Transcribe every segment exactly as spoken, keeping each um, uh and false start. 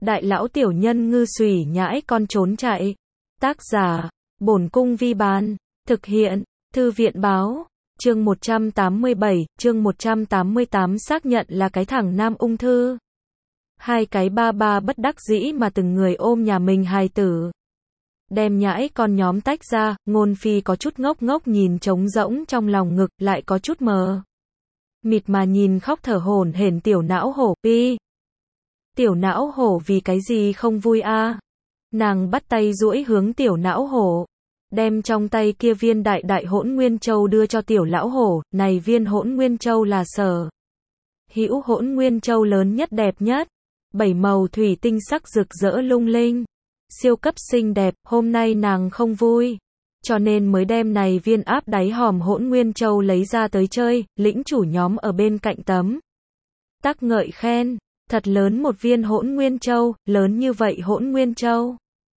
Đại lão tiểu nhân ngư xùy nhãi con trốn chạy. Tác giả, Bổn Cung Vi Bán. Thực hiện, Thư viện Báo. Chương một trăm tám mươi bảy, chương một trăm tám mươi tám xác nhận là cái thằng nam ung thư. Hai cái ba ba bất đắc dĩ mà từng người ôm nhà mình hài tử. Đem nhãi con nhóm tách ra, Ngôn Phi có chút ngốc ngốc nhìn trống rỗng trong lòng ngực, lại có chút mờ mịt mà nhìn khóc thở hổn hển tiểu não hổ. Pi. Tiểu não hổ vì cái gì không vui a? À? Nàng bắt tay duỗi hướng tiểu não hổ, đem trong tay kia viên đại đại hỗn nguyên châu đưa cho tiểu lão hổ, này viên hỗn nguyên châu là sở hữu hỗn nguyên châu lớn nhất đẹp nhất, bảy màu thủy tinh sắc rực rỡ lung linh, siêu cấp xinh đẹp, hôm nay nàng không vui, cho nên mới đem này viên áp đáy hòm hỗn nguyên châu lấy ra tới chơi. Lĩnh chủ nhóm ở bên cạnh tấm tắc ngợi khen, thật lớn một viên hỗn nguyên châu, lớn như vậy hỗn nguyên châu.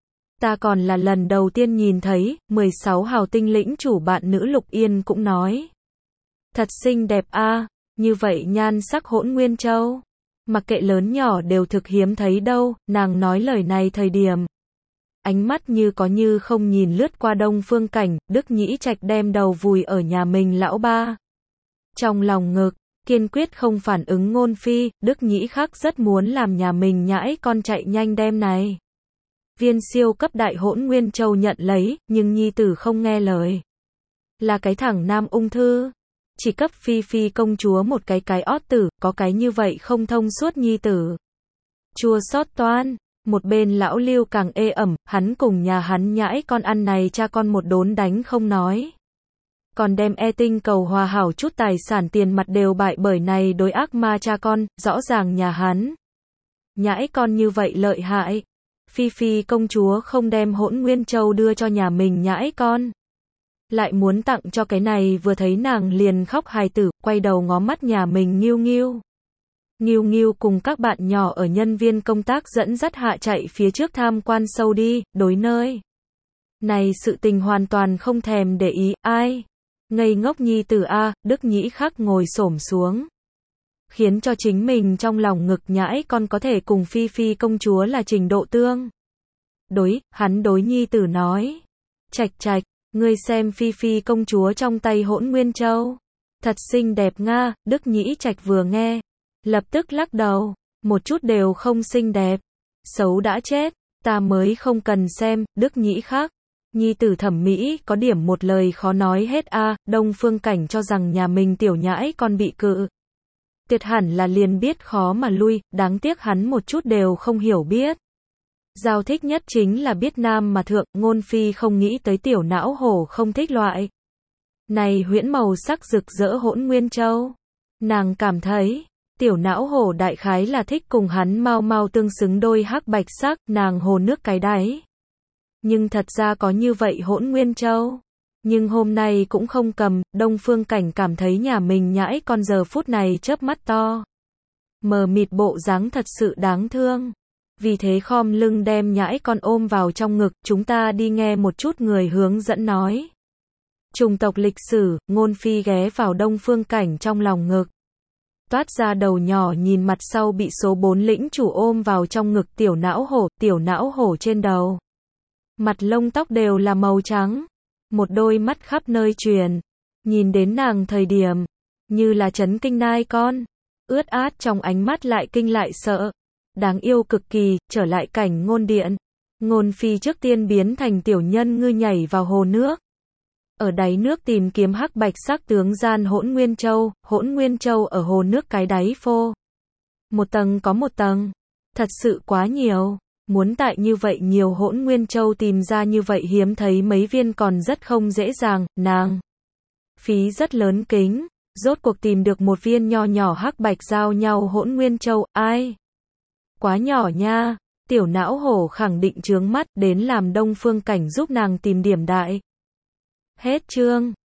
Ta còn là lần đầu tiên nhìn thấy. Mười sáu hào tinh lĩnh chủ bạn nữ Lục Yên cũng nói. Thật xinh đẹp a, à, như vậy nhan sắc hỗn nguyên châu. Mặc kệ lớn nhỏ đều thực hiếm thấy đâu, nàng nói lời này thời điểm. Ánh mắt như có như không nhìn lướt qua Đông Phương Cảnh, Đức Nhĩ Trạch đem đầu vùi ở nhà mình lão ba. Trong lòng ngực, kiên quyết không phản ứng Ngôn Phi, Đức Nhĩ Khắc rất muốn làm nhà mình nhãi con chạy nhanh đem này. Viên siêu cấp đại hỗn nguyên châu nhận lấy, nhưng nhi tử không nghe lời. Là cái thằng nam ung thư. Chỉ cấp Phi Phi công chúa một cái cái ót tử, có cái như vậy không thông suốt nhi tử. Chua xót toan, một bên lão Lưu càng ê ẩm, hắn cùng nhà hắn nhãi con ăn này cha con một đốn đánh không nói. Còn đem e tinh cầu hòa hảo chút tài sản tiền mặt đều bại bởi này đối ác ma cha con, rõ ràng nhà hắn. Nhãi con như vậy lợi hại. Phi Phi công chúa không đem hỗn nguyên châu đưa cho nhà mình nhãi con. Lại muốn tặng cho cái này vừa thấy nàng liền khóc hài tử, quay đầu ngó mắt nhà mình Nghiêu Nghiêu. Nghiêu Nghiêu cùng các bạn nhỏ ở nhân viên công tác dẫn dắt hạ chạy phía trước tham quan sâu đi, đối nơi. Này sự tình hoàn toàn không thèm để ý, ai? Ngây ngốc nhi tử a, Đức Nhĩ Khắc ngồi xổm xuống. Khiến cho chính mình trong lòng ngực nhãi con có thể cùng Phi Phi công chúa là trình độ tương. Đối, hắn đối nhi tử nói. Trạch trạch, ngươi xem Phi Phi công chúa trong tay hỗn nguyên châu. Thật xinh đẹp nga, Đức Nhĩ Trạch vừa nghe. Lập tức lắc đầu, một chút đều không xinh đẹp. Xấu đã chết, ta mới không cần xem, Đức Nhĩ Khắc. Nhi tử thẩm mỹ có điểm một lời khó nói hết a. À, Đông Phương Cảnh cho rằng nhà mình tiểu nhãi con bị cự. Tuyệt hẳn là liền biết khó mà lui, đáng tiếc hắn một chút đều không hiểu biết. Giao thích nhất chính là biết nam mà thượng, Ngôn Phi không nghĩ tới tiểu não hổ không thích loại. Này huyễn màu sắc rực rỡ hỗn nguyên châu. Nàng cảm thấy, tiểu não hổ đại khái là thích cùng hắn mau mau tương xứng đôi hắc bạch sắc, nàng hồ nước cái đáy. Nhưng thật ra có như vậy hỗn nguyên châu. Nhưng hôm nay cũng không cầm, Đông Phương Cảnh cảm thấy nhà mình nhãi con giờ phút này chớp mắt to. Mờ mịt bộ dáng thật sự đáng thương. Vì thế khom lưng đem nhãi con ôm vào trong ngực, chúng ta đi nghe một chút người hướng dẫn nói. Chủng tộc lịch sử, Ngôn Phi ghé vào Đông Phương Cảnh trong lòng ngực. Toát ra đầu nhỏ nhìn mặt sau bị số bốn lĩnh chủ ôm vào trong ngực tiểu não hổ, tiểu não hổ trên đầu. Mặt lông tóc đều là màu trắng. Một đôi mắt khắp nơi truyền. Nhìn đến nàng thời điểm, như là chấn kinh nai con. Ướt át trong ánh mắt lại kinh lại sợ. Đáng yêu cực kỳ, trở lại cảnh ngôn điện. Ngôn Phi trước tiên biến thành tiểu nhân ngư nhảy vào hồ nước. Ở đáy nước tìm kiếm hắc bạch sắc tướng gian hỗn nguyên châu, hỗn nguyên châu ở hồ nước cái đáy phô. Một tầng có một tầng. Thật sự quá nhiều. Muốn tại như vậy nhiều hỗn nguyên châu tìm ra như vậy hiếm thấy mấy viên còn rất không dễ dàng, nàng. Phí rất lớn kính, rốt cuộc tìm được một viên nho nhỏ hắc bạch giao nhau hỗn nguyên châu, ai? Quá nhỏ nha, tiểu não hổ khẳng định chướng mắt đến làm Đông Phương Cảnh giúp nàng tìm điểm đại. Hết chương.